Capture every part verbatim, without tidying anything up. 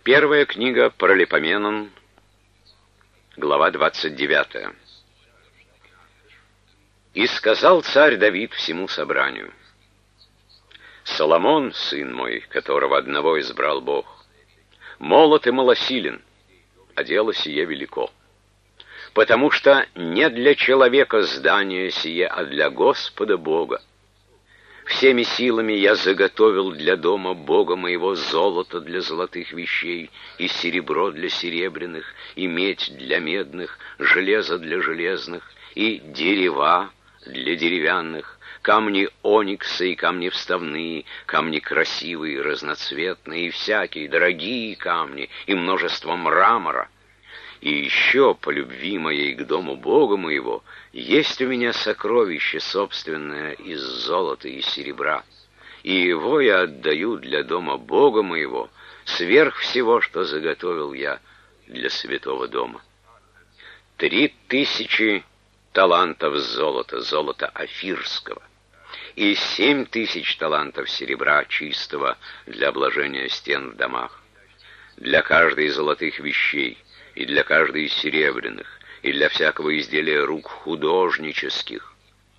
Первая книга Паралипоменон, глава двадцать девятая. «И сказал царь Давид всему собранию: Соломон, сын мой, которого одного избрал Бог, молод и малосилен, а дело сие велико. Потому что не для человека здание сие, а для Господа Бога. Всеми силами я заготовил для дома Бога моего золото для золотых вещей, и серебро для серебряных, и медь для медных, железо для железных, и дерева для деревянных, камни оникса и камни вставные, камни красивые, разноцветные, и всякие дорогие камни, и множество мрамора. И еще, по любви моей к дому Бога моего, есть у меня сокровище собственное из золота и серебра, и его я отдаю для дома Бога моего, сверх всего, что заготовил я для святого дома. Три тысячи талантов золота, золота офирского, и семь тысяч талантов серебра чистого для обложения стен в домах, для каждой из золотых вещей, и для каждой из серебряных, и для всякого изделия рук художнических.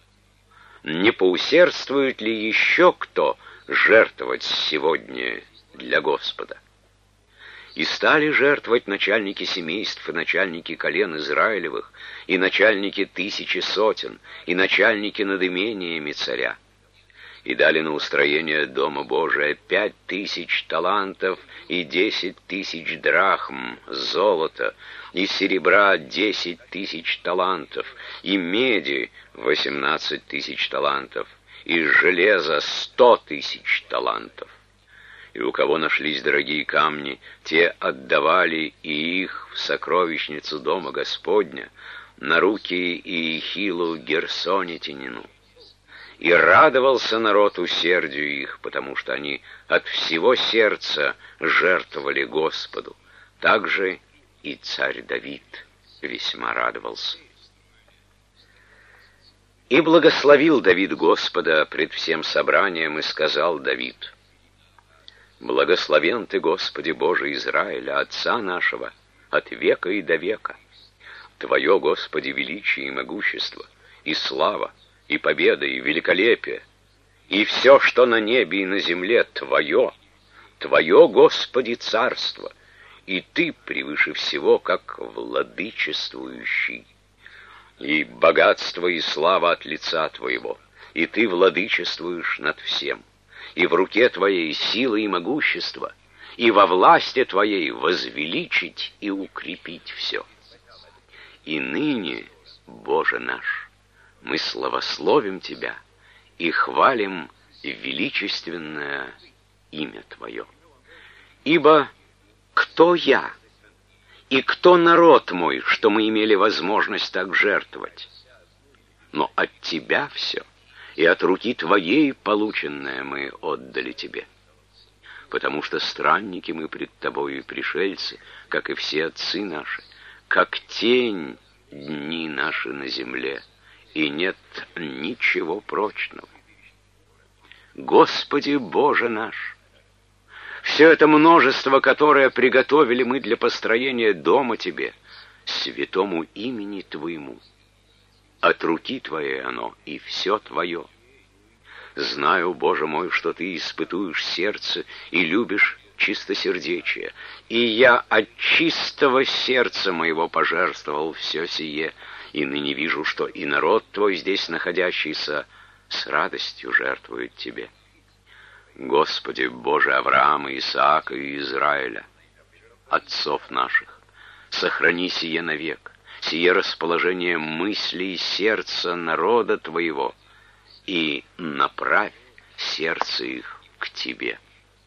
Не поусердствует ли еще кто жертвовать сегодня для Господа? И стали жертвовать начальники семейств, и начальники колен Израилевых, и начальники тысячи сотен, и начальники над имениями царя. И дали на устроение дома Божия пять тысяч талантов и десять тысяч драхм золота, и серебра десять тысяч талантов, и меди восемнадцать тысяч талантов, и железа сто тысяч талантов. И у кого нашлись дорогие камни, те отдавали и их в сокровищницу дома Господня, на руки Иехилу Герсонитянину. И радовался народ усердию их, потому что они от всего сердца жертвовали Господу. Также и царь Давид весьма радовался. И благословил Давид Господа пред всем собранием, и сказал Давид: «Благословен Ты, Господи Боже Израиля, Отца нашего, от века и до века. Твое, Господи, величие и могущество, и слава, и победа, и великолепие, и все, что на небе и на земле, Твое, Твое, Господи, царство, и Ты превыше всего, как владычествующий. И богатство и слава от лица Твоего, и Ты владычествуешь над всем, и в руке Твоей сила и могущество, и во власти Твоей возвеличить и укрепить все. И ныне, Боже наш, мы славословим Тебя и хвалим величественное имя Твое. Ибо кто я и кто народ мой, что мы имели возможность так жертвовать? Но от Тебя все, и от руки Твоей полученное мы отдали Тебе. Потому что странники мы пред Тобою и пришельцы, как и все отцы наши, как тень дни наши на земле, и нет ничего прочного. Господи Боже наш, все это множество, которое приготовили мы для построения дома Тебе, святому имени Твоему, от руки Твоей оно, и все Твое. Знаю, Боже мой, что Ты испытуешь сердце и любишь чистосердечие, и я от чистого сердца моего пожертвовал все сие, и ныне вижу, что и народ Твой здесь находящийся с радостью жертвует Тебе. Господи Боже Авраама, Исаака и Израиля, отцов наших, сохрани сие навек, сие расположение мыслей и сердца народа Твоего, и направь сердце их к Тебе.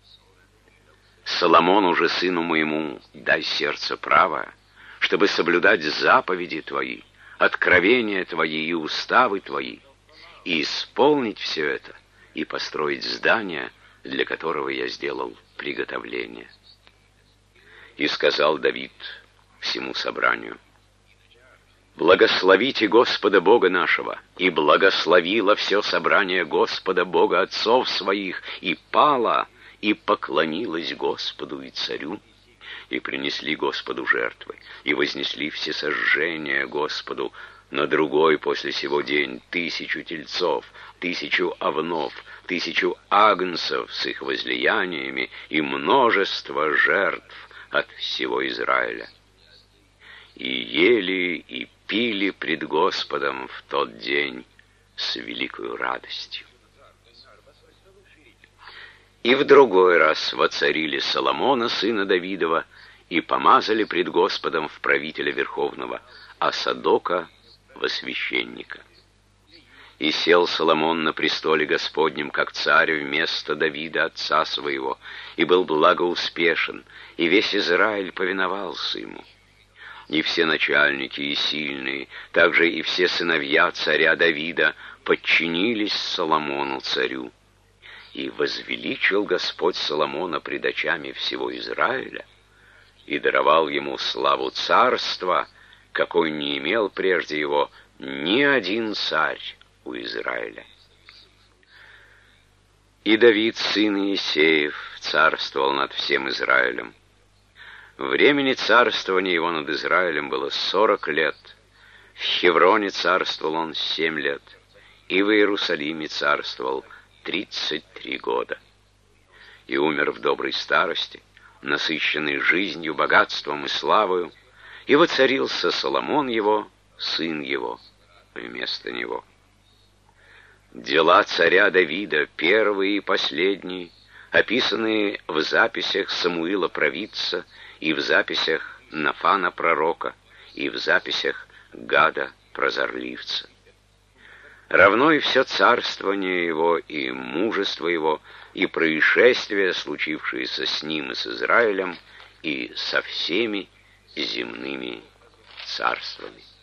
Соломону же, сыну моему, дай сердце правое, чтобы соблюдать заповеди Твои, откровения Твои и уставы Твои, и исполнить все это, и построить здание, для которого я сделал приготовление. И сказал Давид всему собранию: «Благословите Господа Бога нашего». И благословило все собрание Господа Бога отцов своих, и пало, и поклонилось Господу и царю, И принесли Господу жертвы, и вознесли всесожжения Господу на другой после сего день тысячу тельцов, тысячу овнов, тысячу агнцев с их возлияниями и множество жертв от всего Израиля. И ели, и пили пред Господом в тот день с великою радостью. И в другой раз воцарили Соломона, сына Давидова, и помазали пред Господом в правителя верховного, а Садока во священника. И сел Соломон на престоле Господнем, как царь вместо Давида, отца своего, и был благоуспешен, и весь Израиль повиновался ему. И все начальники и сильные, также и все сыновья царя Давида подчинились Соломону царю. И возвеличил Господь Соломона пред очами всего Израиля, и даровал ему славу царства, какой не имел прежде его ни один царь у Израиля. И Давид, сын Иисеев, царствовал над всем Израилем. Времени царствования его над Израилем было сорок лет. В Хевроне царствовал он семь лет, и в Иерусалиме царствовал тридцать три года. И умер в доброй старости, насыщенный жизнью, богатством и славою, и воцарился Соломон его, сын его, вместо него. Дела царя Давида, первые и последние, описанные в записях Самуила провидца, и в записях Нафана пророка, и в записях Гада прозорливца. Равно и все царствование его, и мужество его, и происшествия, случившиеся с ним и с Израилем, и со всеми земными царствами.